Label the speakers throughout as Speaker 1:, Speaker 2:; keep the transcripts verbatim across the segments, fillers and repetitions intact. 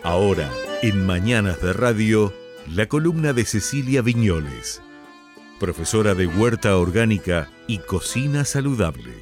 Speaker 1: Ahora, en Mañanas de Radio, la columna de Cecilia Viñoles, profesora de Huerta Orgánica y Cocina Saludable.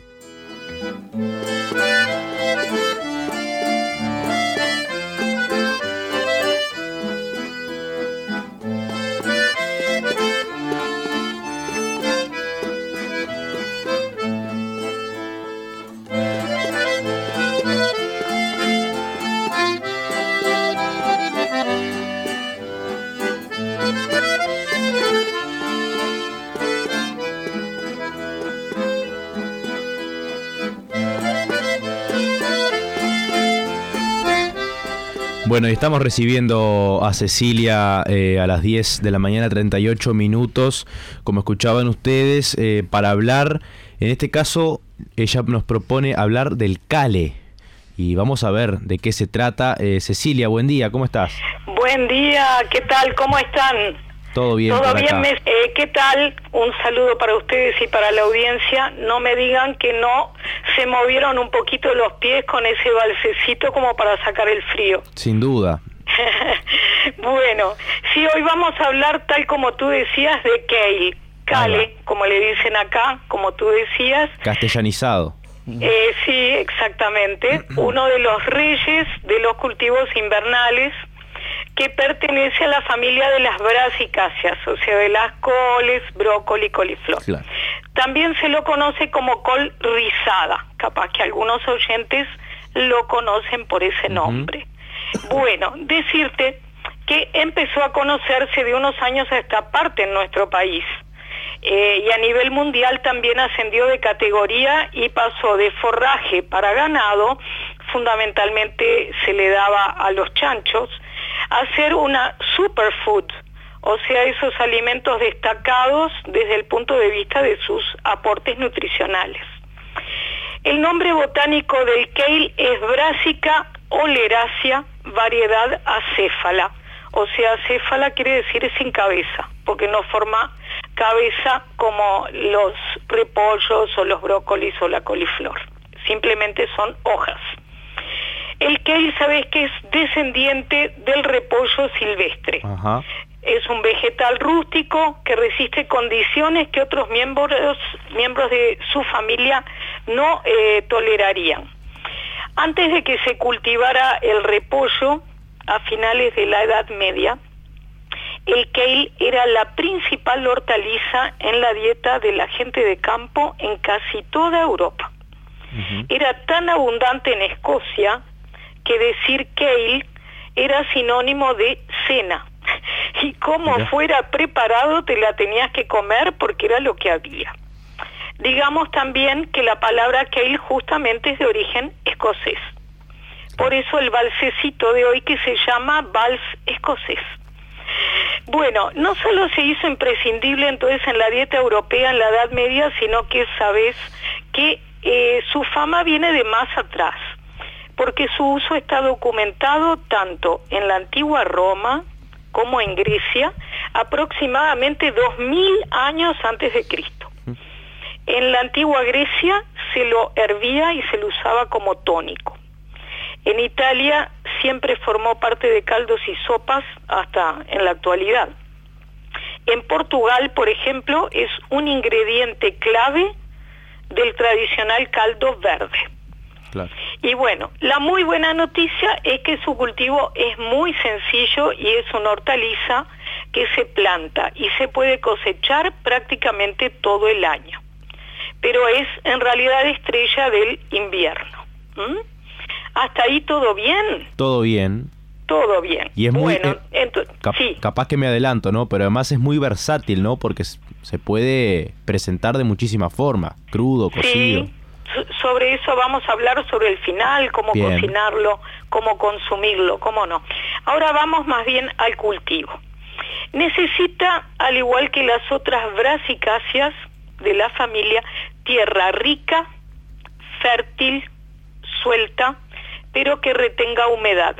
Speaker 2: Bueno, y estamos recibiendo a Cecilia eh, a las diez de la mañana, treinta y ocho minutos, como escuchaban ustedes, eh, para hablar, en este caso, ella nos propone hablar del cale. Y vamos a ver de qué se trata. Eh, Cecilia, buen día, ¿cómo estás?
Speaker 3: Buen día, ¿qué tal? ¿Cómo están?
Speaker 2: Todo bien.
Speaker 3: Todo bien, me, eh, ¿qué tal? Un saludo para ustedes y para la audiencia. No me digan que no se movieron un poquito los pies con ese balsecito como para sacar el frío.
Speaker 2: Sin duda.
Speaker 3: Bueno, sí, hoy vamos a hablar, tal como tú decías, de kale, cale, como le dicen acá, como tú decías.
Speaker 2: Castellanizado.
Speaker 3: Eh, sí, exactamente. Uno de los reyes de los cultivos invernales, que pertenece a la familia de las brasicáceas, o sea, de las coles, brócoli, coliflor. Claro. También se lo conoce como col rizada, capaz que algunos oyentes lo conocen por ese nombre. Uh-huh. Bueno, decirte que empezó a conocerse de unos años a esta parte en nuestro país, eh, y a nivel mundial también ascendió de categoría y pasó de forraje para ganado, fundamentalmente se le daba a los chanchos, a ser una superfood, o sea, esos alimentos destacados desde el punto de vista de sus aportes nutricionales. El nombre botánico del kale es Brassica oleracea, variedad acéfala, o sea, acéfala quiere decir sin cabeza, porque no forma cabeza como los repollos o los brócolis o la coliflor, simplemente son hojas. El kale, ¿sabes qué? Es descendiente del repollo silvestre. Ajá. Es un vegetal rústico que resiste condiciones que otros miembros, miembros de su familia no eh, tolerarían. Antes de que se cultivara el repollo, a finales de la Edad Media, el kale era la principal hortaliza en la dieta de la gente de campo en casi toda Europa. Uh-huh. Era tan abundante en Escocia que decir kale era sinónimo de cena, y como Mira. fuera preparado te la tenías que comer porque era lo que había. Digamos también que la palabra kale justamente es de origen escocés, por eso el balsecito de hoy que se llama vals escocés. Bueno, no solo se hizo imprescindible entonces en la dieta europea en la Edad Media, sino que sabes que eh, su fama viene de más atrás, porque su uso está documentado tanto en la antigua Roma como en Grecia, aproximadamente dos mil años antes de Cristo. En la antigua Grecia se lo hervía y se lo usaba como tónico. En Italia siempre formó parte de caldos y sopas hasta en la actualidad. En Portugal, por ejemplo, es un ingrediente clave del tradicional caldo verde. Claro. Y bueno, la muy buena noticia es que su cultivo es muy sencillo y es una hortaliza que se planta y se puede cosechar prácticamente todo el año. Pero es en realidad estrella del invierno. ¿Mm? ¿Hasta ahí todo bien?
Speaker 2: Todo bien.
Speaker 3: Todo bien.
Speaker 2: Y es muy...
Speaker 3: Bueno,
Speaker 2: eh, cap sí. Capaz que me adelanto, ¿no? Pero además es muy versátil, ¿no? Porque se puede presentar de muchísimas formas. Crudo, cocido.
Speaker 3: Sí. Sobre eso vamos a hablar sobre el final, cómo bien. cocinarlo, cómo consumirlo, cómo no. Ahora vamos más bien al cultivo. Necesita, al igual que las otras brasicáceas de la familia, tierra rica, fértil, suelta, pero que retenga humedad.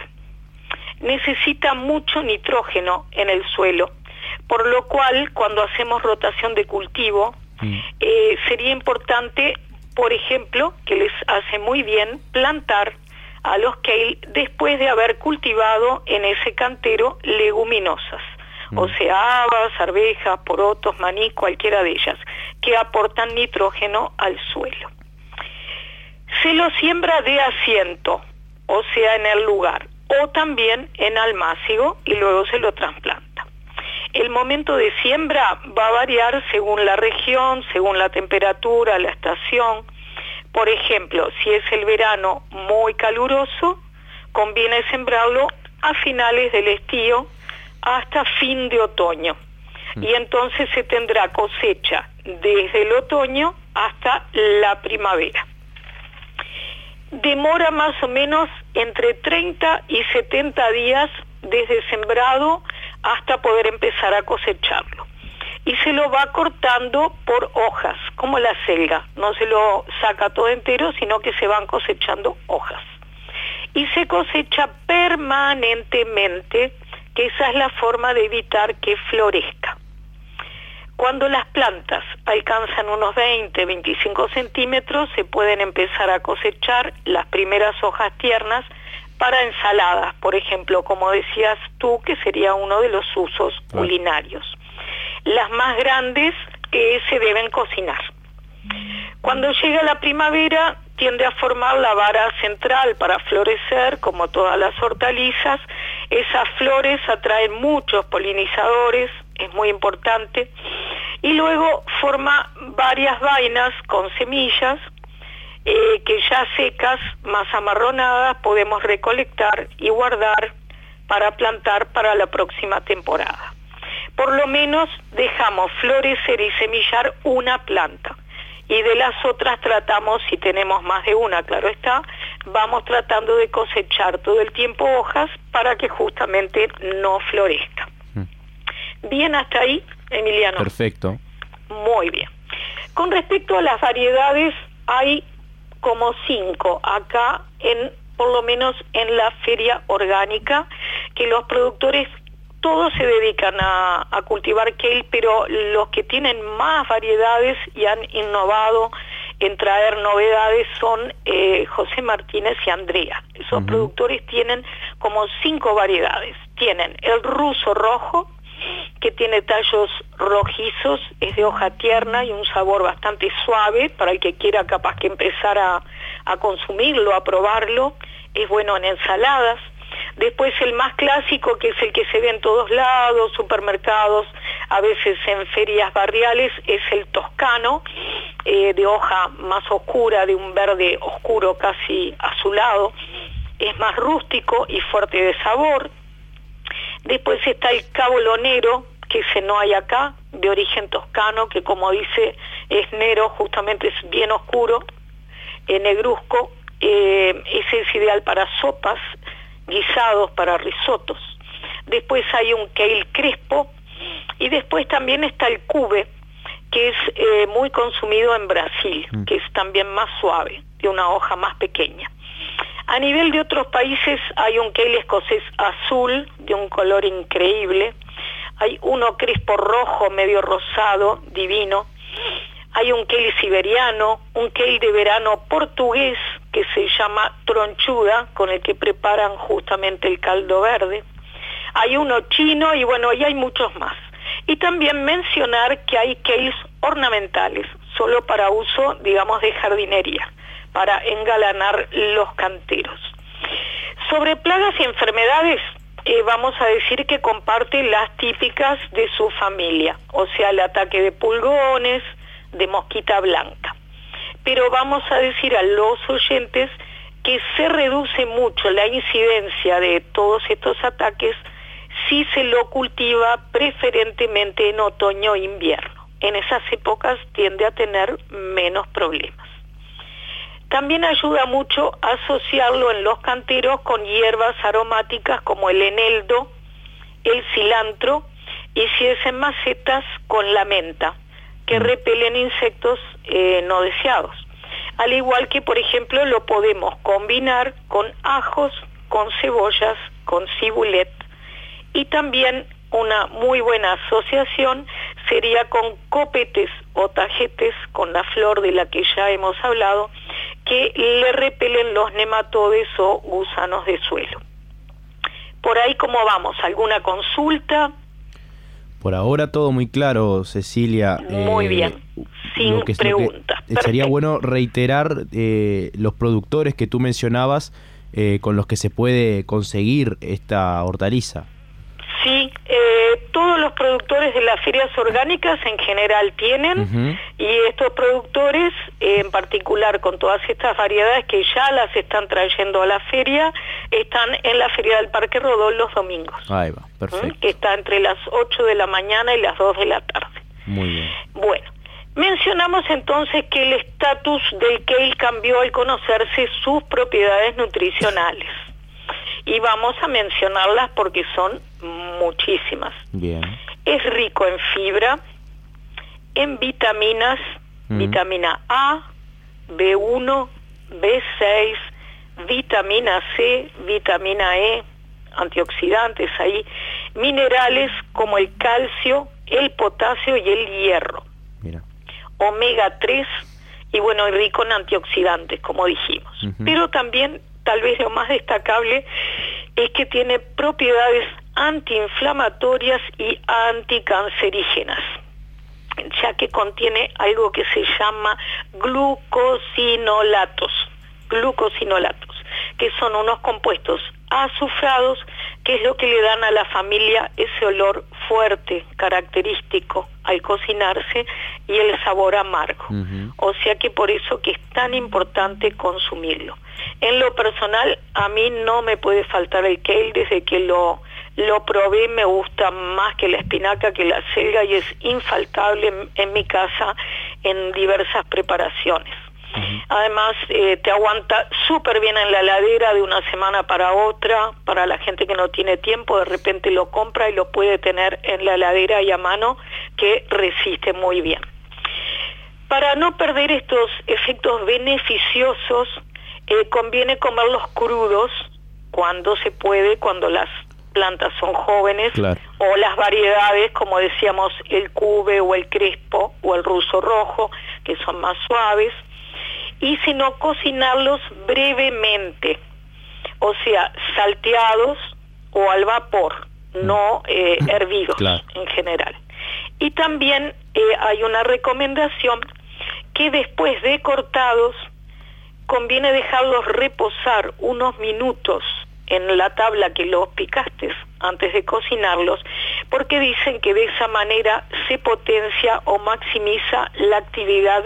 Speaker 3: Necesita mucho nitrógeno en el suelo, por lo cual cuando hacemos rotación de cultivo, mm. eh, sería importante, por ejemplo, que les hace muy bien plantar a los kale después de haber cultivado en ese cantero leguminosas, mm. o sea, habas, arvejas, porotos, maní, cualquiera de ellas, que aportan nitrógeno al suelo. Se lo siembra de asiento, o sea, en el lugar, o también en almácigo, y luego se lo trasplanta. El momento de siembra va a variar según la región, según la temperatura, la estación. Por ejemplo, si es el verano muy caluroso, conviene sembrarlo a finales del estío hasta fin de otoño. Y entonces se tendrá cosecha desde el otoño hasta la primavera. Demora más o menos entre treinta y setenta días desde sembrado hasta poder empezar a cosecharlo. Y se lo va cortando por hojas, como la selga. No se lo saca todo entero, sino que se van cosechando hojas. Y se cosecha permanentemente, que esa es la forma de evitar que florezca. Cuando las plantas alcanzan unos veinte, veinticinco centímetros, se pueden empezar a cosechar las primeras hojas tiernas para ensaladas, por ejemplo, como decías tú, que sería uno de los usos culinarios. Las más grandes eh, se deben cocinar. Cuando llega la primavera, tiende a formar la vara central para florecer, como todas las hortalizas. Esas flores atraen muchos polinizadores, es muy importante, y luego forma varias vainas con semillas eh, que ya secas, más amarronadas, podemos recolectar y guardar para plantar para la próxima temporada. Por lo menos dejamos florecer y semillar una planta, y de las otras tratamos, si tenemos más de una, claro está, vamos tratando de cosechar todo el tiempo hojas para que justamente no florezca. Bien hasta ahí, Emiliano.
Speaker 2: Perfecto.
Speaker 3: Muy bien. Con respecto a las variedades, hay como cinco acá, en por lo menos en la feria orgánica, que los productores todos se dedican a, a cultivar kale, pero los que tienen más variedades y han innovado en traer novedades son eh, José Martínez y Andrea. Esos uh-huh. productores tienen como cinco variedades. Tienen el ruso rojo, que tiene tallos rojizos, es de hoja tierna y un sabor bastante suave para el que quiera capaz que empezar a, a consumirlo, a probarlo. Es bueno en ensaladas. Después el más clásico, que es el que se ve en todos lados, supermercados, a veces en ferias barriales, es el toscano, eh, de hoja más oscura, de un verde oscuro casi azulado. Es más rústico y fuerte de sabor. Después está el cabolonero, que ese no hay acá, de origen toscano, que como dice es negro, justamente es bien oscuro, eh, negruzco. Eh, ese es ideal para sopas, guisados, para risotos. Después hay un kale crespo, y después también está el cube, que es eh, muy consumido en Brasil, mm. que es también más suave, de una hoja más pequeña. A nivel de otros países hay un kale escocés azul, de un color increíble. Hay uno crespo rojo, medio rosado, divino. Hay un kale siberiano, un kale de verano portugués, que se llama tronchuda, con el que preparan justamente el caldo verde. Hay uno chino, y bueno, y hay muchos más. Y también mencionar que hay kales ornamentales, solo para uso, digamos, de jardinería, para engalanar los canteros. Sobre plagas y enfermedades, eh, vamos a decir que comparte las típicas de su familia, o sea, el ataque de pulgones, de mosquita blanca. Pero vamos a decir a los oyentes que se reduce mucho la incidencia de todos estos ataques si se lo cultiva preferentemente en otoño e invierno. En esas épocas tiende a tener menos problemas. También ayuda mucho asociarlo en los canteros con hierbas aromáticas como el eneldo, el cilantro, y si es en macetas, con la menta, que repelen insectos eh, no deseados. Al igual que, por ejemplo, lo podemos combinar con ajos, con cebollas, con cibulet, y también una muy buena asociación sería con copetes o tajetes, con la flor de la que ya hemos hablado, que le repelen los nematodes o gusanos de suelo. Por ahí, ¿cómo vamos? ¿Alguna consulta?
Speaker 2: Por ahora todo muy claro, Cecilia.
Speaker 3: Muy eh, bien, sin lo que, preguntas.
Speaker 2: Lo que sería bueno reiterar eh, los productores que tú mencionabas eh, con los que se puede conseguir esta hortaliza.
Speaker 3: Sí, eh, todos los productores de las ferias orgánicas en general tienen, uh-huh. y estos productores, eh, en particular con todas estas variedades que ya las están trayendo a la feria, están en la Feria del Parque Rodó los domingos.
Speaker 2: Ahí va, perfecto.
Speaker 3: ¿Mm? Que está entre las ocho de la mañana y las dos de la tarde.
Speaker 2: Muy bien.
Speaker 3: Bueno, mencionamos entonces que el estatus del kale cambió al conocerse sus propiedades nutricionales. Y vamos a mencionarlas porque son muchísimas.
Speaker 2: Bien.
Speaker 3: Es rico en fibra, en vitaminas, mm. vitamina A, B uno, B seis, vitamina C, vitamina E, antioxidantes ahí, minerales como el calcio, el potasio y el hierro.
Speaker 2: Mira.
Speaker 3: Omega tres y bueno, y rico en antioxidantes, como dijimos. Uh-huh. Pero también, tal vez lo más destacable, es que tiene propiedades antiinflamatorias y anticancerígenas, ya que contiene algo que se llama glucosinolatos, glucosinolatos, que son unos compuestos azufrados, que es lo que le dan a la familia ese olor fuerte, característico al cocinarse, y el sabor amargo. Uh-huh. O sea que por eso que es tan importante consumirlo. En lo personal, a mí no me puede faltar el kale. Desde que lo, lo probé, me gusta más que la espinaca, que la selga, y es infaltable en, en mi casa en diversas preparaciones. Uh-huh. Además, eh, te aguanta súper bien en la heladera de una semana para otra. Para la gente que no tiene tiempo, de repente lo compra y lo puede tener en la heladera y a mano, que resiste muy bien. Para no perder estos efectos beneficiosos, eh, conviene comerlos crudos cuando se puede, cuando las plantas son jóvenes,
Speaker 2: claro.
Speaker 3: o las variedades, como decíamos, el cube o el crespo o el ruso rojo, que son más suaves. Y si no, cocinarlos brevemente, o sea, salteados o al vapor, no eh, hervidos, claro. en general. Y también eh, hay una recomendación que después de cortados conviene dejarlos reposar unos minutos en la tabla que los picaste antes de cocinarlos, porque dicen que de esa manera se potencia o maximiza la actividad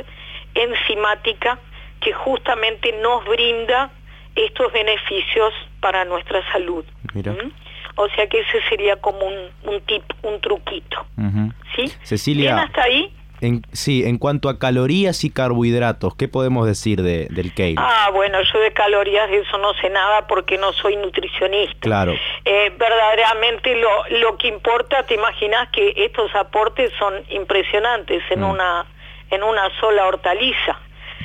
Speaker 3: enzimática que justamente nos brinda estos beneficios para nuestra salud.
Speaker 2: Mira.
Speaker 3: ¿Mm? O sea que ese sería como un, un tip, un truquito.
Speaker 2: Uh-huh.
Speaker 3: ¿Sí?
Speaker 2: Cecilia,
Speaker 3: ¿bien hasta ahí?
Speaker 2: En, sí, en cuanto a calorías y carbohidratos, ¿qué podemos decir de, del kale?
Speaker 3: Ah, bueno, yo de calorías de eso no sé nada porque no soy nutricionista.
Speaker 2: Claro.
Speaker 3: Eh, verdaderamente lo, lo que importa, te imaginas que estos aportes son impresionantes en, mm. una, en una sola hortaliza.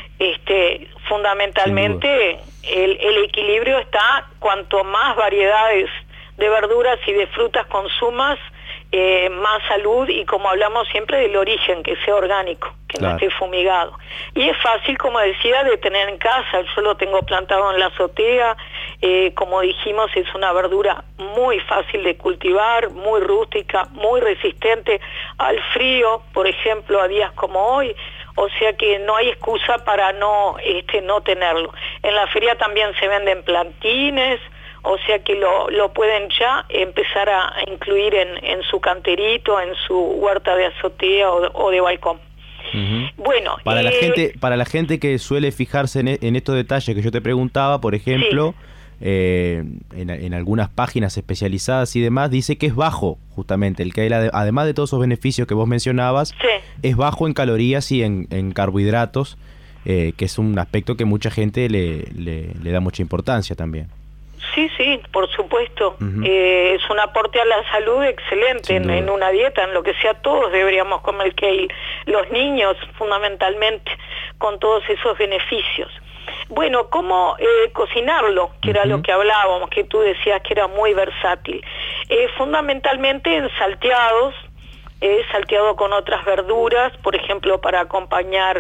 Speaker 3: Este, fundamentalmente el, el equilibrio está, cuanto más variedades de verduras y de frutas consumas, eh, más salud, y como hablamos siempre del origen, que sea orgánico, que claro. no esté fumigado. Y es fácil, como decía, de tener en casa. Yo lo tengo plantado en la azotea, eh, como dijimos, es una verdura muy fácil de cultivar, muy rústica, muy resistente al frío, por ejemplo, a días como hoy. O sea que no hay excusa para no este no tenerlo. En la feria también se venden plantines, o sea que lo, lo pueden ya empezar a incluir en, en su canterito, en su huerta de azotea o, o de balcón.
Speaker 2: Uh-huh.
Speaker 3: Bueno,
Speaker 2: para
Speaker 3: eh,
Speaker 2: la gente, para la gente que suele fijarse en, en estos detalles que yo te preguntaba, por ejemplo, sí. eh, en, en algunas páginas especializadas y demás, dice que es bajo, justamente, el kale, además de todos esos beneficios que vos mencionabas,
Speaker 3: sí.
Speaker 2: es bajo en calorías y en, en carbohidratos, eh, que es un aspecto que mucha gente le, le, le da mucha importancia también.
Speaker 3: Sí, sí, por supuesto.
Speaker 2: Uh-huh.
Speaker 3: Eh, es un aporte a la salud excelente en, en una dieta, en lo que sea, todos deberíamos comer kale. Los niños, fundamentalmente, con todos esos beneficios. Bueno, ¿cómo eh, cocinarlo? Que uh-huh. era lo que hablábamos, que tú decías que era muy versátil. Eh, fundamentalmente en salteados, eh, salteado con otras verduras, por ejemplo, para acompañar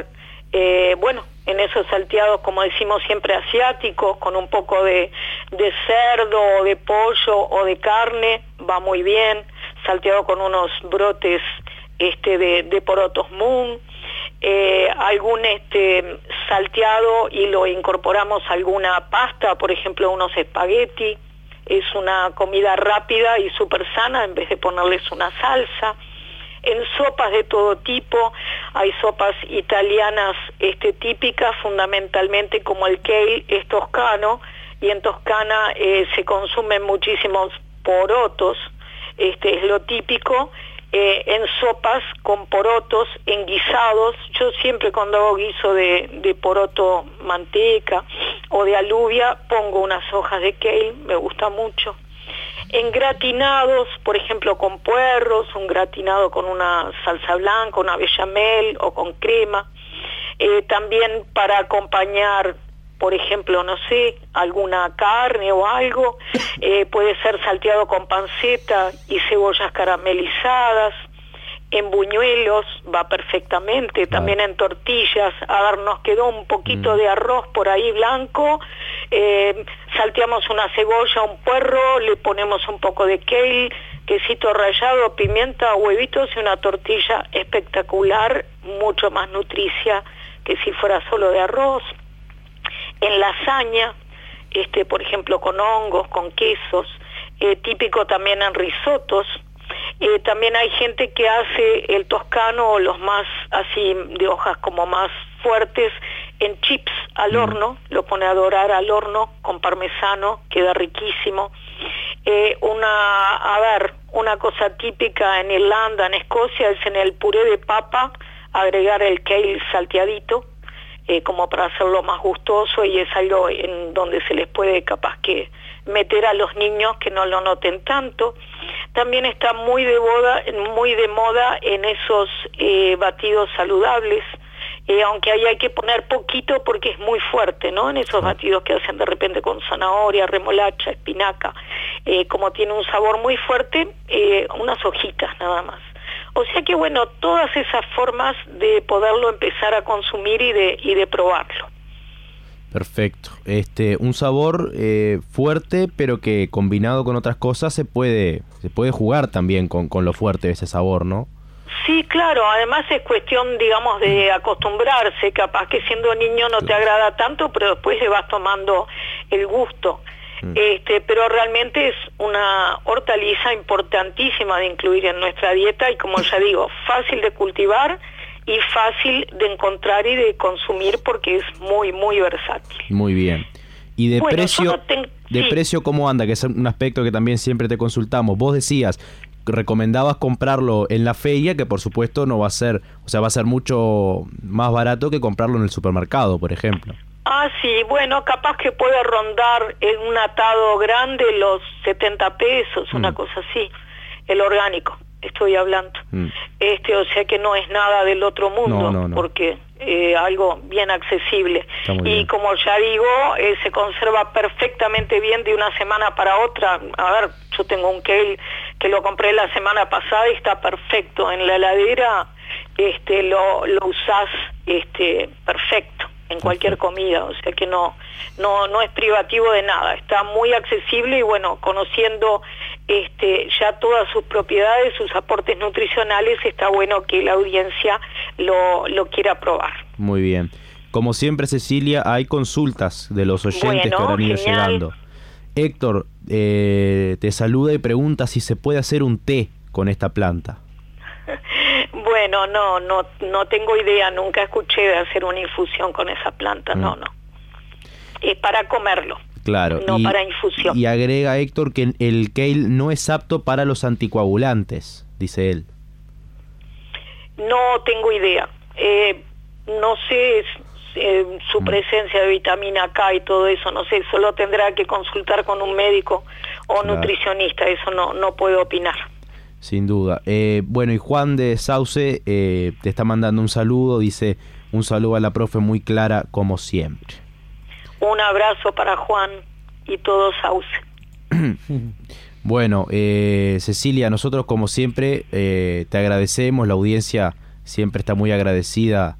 Speaker 3: Eh, bueno, en esos salteados, como decimos siempre, asiáticos, con un poco de, de cerdo, o de pollo o de carne, va muy bien. Salteado con unos brotes este, de, de porotos moon. Eh, algún este, salteado y lo incorporamos a alguna pasta, por ejemplo, unos espagueti. Es una comida rápida y súper sana en vez de ponerles una salsa. En sopas de todo tipo, hay sopas italianas este, típicas, fundamentalmente como el kale es toscano, y en Toscana eh, se consumen muchísimos porotos, este es lo típico, eh, en sopas con porotos, en guisados. Yo siempre cuando hago guiso de, de poroto manteca o de alubia pongo unas hojas de kale, me gusta mucho. En gratinados, por ejemplo con puerros, un gratinado con una salsa blanca, una bechamel o con crema. Eh, también para acompañar, por ejemplo, no sé, alguna carne o algo, eh, puede ser salteado con panceta y cebollas caramelizadas. En buñuelos va perfectamente, también en tortillas. A ver, nos quedó un poquito mm. de arroz por ahí blanco, eh, salteamos una cebolla, un puerro, le ponemos un poco de kale, quesito rallado, pimienta, huevitos y una tortilla espectacular, mucho más nutricia que si fuera solo de arroz. En lasaña, este, por ejemplo, con hongos, con quesos, eh, típico también en risotos. Eh, también hay gente que hace el toscano o los más así de hojas como más fuertes en chips al horno, mm. lo pone a dorar al horno con parmesano, queda riquísimo. Eh, una, a ver, una cosa típica en Irlanda, en Escocia, es en el puré de papa agregar el kale salteadito, eh, como para hacerlo más gustoso, y es algo en donde se les puede capaz que meter a los niños que no lo noten tanto. También está muy de moda, muy de moda en esos eh, batidos saludables, eh, aunque ahí hay que poner poquito porque es muy fuerte, ¿no? En esos batidos que hacen de repente con zanahoria, remolacha, espinaca, eh, como tiene un sabor muy fuerte, eh, unas hojitas nada más. O sea que bueno, todas esas formas de poderlo empezar a consumir y de, y de probarlo.
Speaker 2: Perfecto. Este, un sabor eh, fuerte, pero que combinado con otras cosas se puede, se puede jugar también con, con lo fuerte de ese sabor, ¿no?
Speaker 3: Sí, claro. Además es cuestión, digamos, de acostumbrarse. Capaz que siendo niño no te agrada tanto, pero después le vas tomando el gusto. Mm. Este, pero realmente es una hortaliza importantísima de incluir en nuestra dieta y, como ya digo, fácil de cultivar y fácil de encontrar y de consumir porque es muy, muy versátil.
Speaker 2: Muy bien. Y de
Speaker 3: bueno,
Speaker 2: precio,
Speaker 3: no ten...
Speaker 2: de
Speaker 3: sí.
Speaker 2: precio, ¿cómo anda? Que es un aspecto que también siempre te consultamos. Vos decías, recomendabas comprarlo en la feria, que por supuesto no va a ser, o sea, va a ser mucho más barato que comprarlo en el supermercado, por ejemplo.
Speaker 3: Ah, sí, bueno, capaz que puede rondar en un atado grande los setenta pesos, mm. una cosa así, el orgánico. Estoy hablando, mm. este, o sea que no es nada del otro mundo, no, no, no. porque eh, algo bien accesible. Y bien. Como ya digo, eh, se conserva perfectamente bien de una semana para otra. A ver, yo tengo un kale que lo compré la semana pasada y está perfecto en la heladera, este, lo, lo usás este, perfecto en cualquier comida, o sea que no, no, no es privativo de nada, está muy accesible y bueno, conociendo este, ya todas sus propiedades, sus aportes nutricionales, está bueno que la audiencia lo, lo quiera probar.
Speaker 2: Muy bien. Como siempre, Cecilia, hay consultas de los oyentes bueno, que han ido genial. llegando. Héctor eh, te saluda y pregunta si se puede hacer un té con esta planta.
Speaker 3: Bueno, no, no, no tengo idea, nunca escuché de hacer una infusión con esa planta, mm. no, no. Es para comerlo,
Speaker 2: claro,
Speaker 3: no
Speaker 2: y,
Speaker 3: para infusión.
Speaker 2: Y agrega Héctor que el kale no es apto para los anticoagulantes, dice él.
Speaker 3: No tengo idea, eh, no sé eh, su mm. presencia de vitamina K y todo eso, no sé, solo tendrá que consultar con un médico o claro. nutricionista, eso no, no puedo opinar.
Speaker 2: Sin duda. Eh, bueno, y Juan de Sauce eh, te está mandando un saludo, dice un saludo a la profe muy clara como siempre.
Speaker 3: Un abrazo para Juan y todo Sauce.
Speaker 2: Bueno, eh, Cecilia, nosotros como siempre eh, te agradecemos, la audiencia siempre está muy agradecida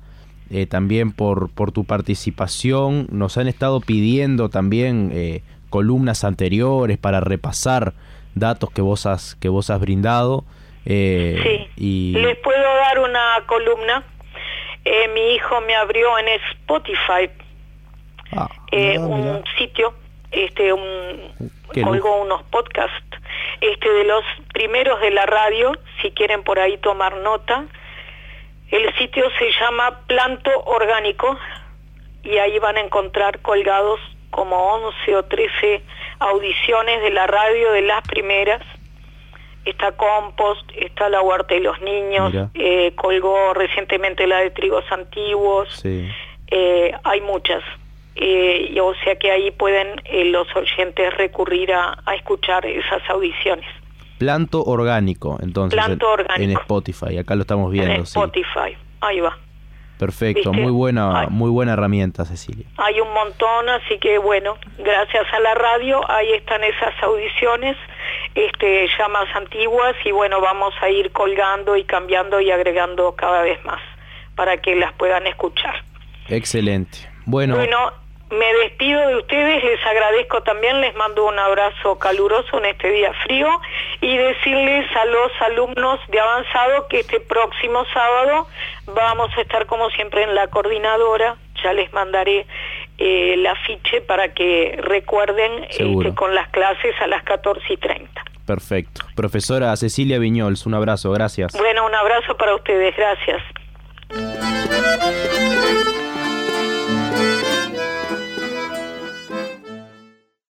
Speaker 2: eh, también por, por tu participación. Nos han estado pidiendo también eh, columnas anteriores para repasar datos que vos has, que vos has brindado. Eh,
Speaker 3: sí,
Speaker 2: y...
Speaker 3: les puedo dar una columna. Eh, mi hijo me abrió en Spotify
Speaker 2: ah,
Speaker 3: eh,
Speaker 2: mirá,
Speaker 3: un
Speaker 2: mirá.
Speaker 3: sitio, este, un, colgó unos podcasts este, de los primeros de la radio, si quieren por ahí tomar nota. El sitio se llama Planto Orgánico y ahí van a encontrar colgados como once o trece audiciones de la radio de las primeras. Está Compost, está La Huerta y los Niños, eh, colgó recientemente la de Trigos Antiguos,
Speaker 2: sí.
Speaker 3: eh, hay muchas, eh, y, o sea que ahí pueden eh, los oyentes recurrir a, a escuchar esas audiciones.
Speaker 2: Planto Orgánico, entonces,
Speaker 3: Planto
Speaker 2: en,
Speaker 3: Orgánico.
Speaker 2: en Spotify, acá lo estamos viendo.
Speaker 3: En Spotify,
Speaker 2: sí.
Speaker 3: Ahí va.
Speaker 2: Perfecto,
Speaker 3: ¿Viste?
Speaker 2: muy buena,
Speaker 3: Ay.
Speaker 2: muy buena herramienta, Cecilia.
Speaker 3: Hay un montón, así que bueno, gracias a la radio, ahí están esas audiciones, este, ya más antiguas, y bueno, vamos a ir colgando y cambiando y agregando cada vez más, para que las puedan escuchar.
Speaker 2: Excelente. Bueno,
Speaker 3: Bueno, me despido de ustedes, les agradezco también, les mando un abrazo caluroso en este día frío, y decirles a los alumnos de avanzado que este próximo sábado vamos a estar como siempre en la coordinadora, ya les mandaré eh, el afiche para que recuerden este, con las clases a las catorce y treinta.
Speaker 2: Perfecto. Profesora Cecilia Viñols, un abrazo, gracias.
Speaker 3: Bueno, un abrazo para ustedes, gracias.